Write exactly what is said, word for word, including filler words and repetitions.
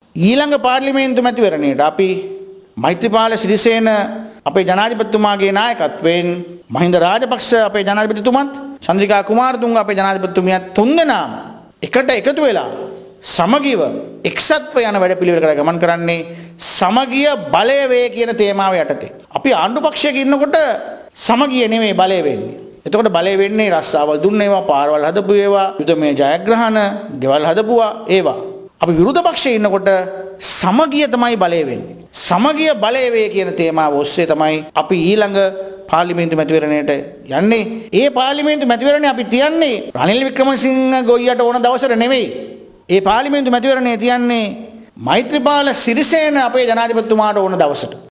ඊළඟ පාර්ලිමේන්තු මැතිවරණයට අපි මෛත්‍රීපාල සිරිසේන අපේ ජනාධිපතිතුමාගේ නායකත්වයෙන් මහින්ද රාජපක්ෂ අපේ ජනාධිපතිතුමත් චන්ද්‍රිකා කුමාරතුංග අපේ ජනාධිපතිතුමියත් තුන්දෙනාම එකට එකතු වෙලා සමගිව එක්සත්ව යන වැඩපිළිවෙලකට ගමන් කරන්නේ සමගිය බලය වේ කියන තේමාව යටතේ. අපි ආණ්ඩු පක්ෂයක ඉන්නකොට සමගිය නෙමෙයි බලය වෙන්නේ. එතකොට බලය වෙන්නේ රස්සාවල් දුන්න ඒවා, පාරවල් හදපු ඒවා, යුදමය ජයග්‍රහණ, ගෙවල් හදපුවා ඒවා. අපි විරුද්ධ පක්ෂයේ ඉන්නකොට සමගිය තමයි බලය වෙන්නේ. සමගිය බලය වේ කියන තේමාව ඔස්සේ තමයි අපි ඊළඟ පාර්ලිමේන්තු මැතිවරණයට යන්නේ. ඒ පාර්ලිමේන්තු මැතිවරණය අපි තියන්නේ රනිල් වික්‍රමසිංහ ගොයියට ඕන දවසට නෙවෙයි. ඒ පාර්ලිමේන්තු මැතිවරණය තියන්නේ මෛත්‍රීපාල සිරිසේන අපේ ජනාධිපතිතුමාට ඕන දවසට.